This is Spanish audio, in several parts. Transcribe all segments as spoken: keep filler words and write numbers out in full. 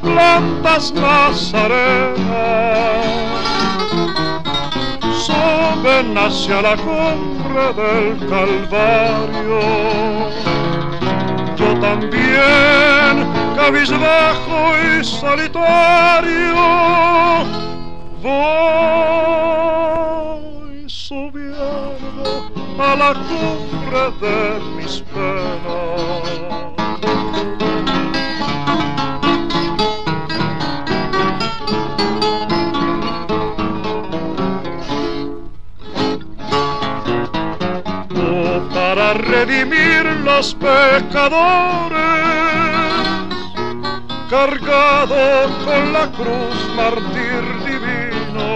plantas nazarenas suben hacia la cumbre del Calvario. Yo también, cabizbajo y solitario, voy subiendo a la cumbre de mis penas. Para redimir los pecadores, cargado con la cruz mártir divino,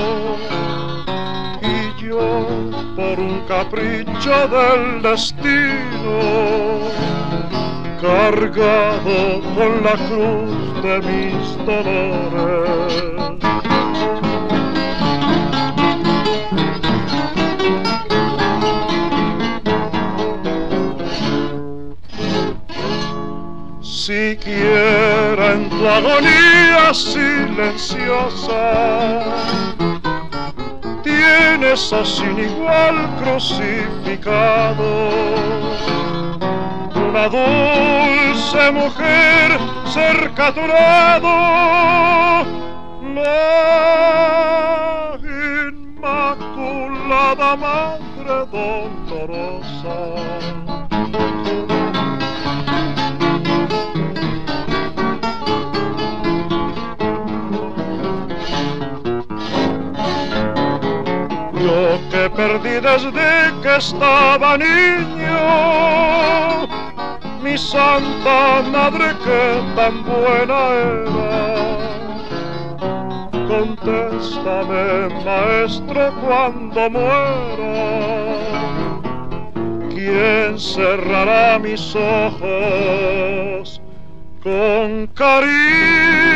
y yo por un capricho del destino, cargado con la cruz de mis dolores. Siquiera en tu agonía silenciosa tienes a sin igual crucificado una dulce mujer cerca a tu lado, la Inmaculada Madre Dolorosa. Yo que perdí desde que estaba niño, mi santa madre que tan buena era. Contéstame, maestro, cuando muera, ¿quién cerrará mis ojos con cariño?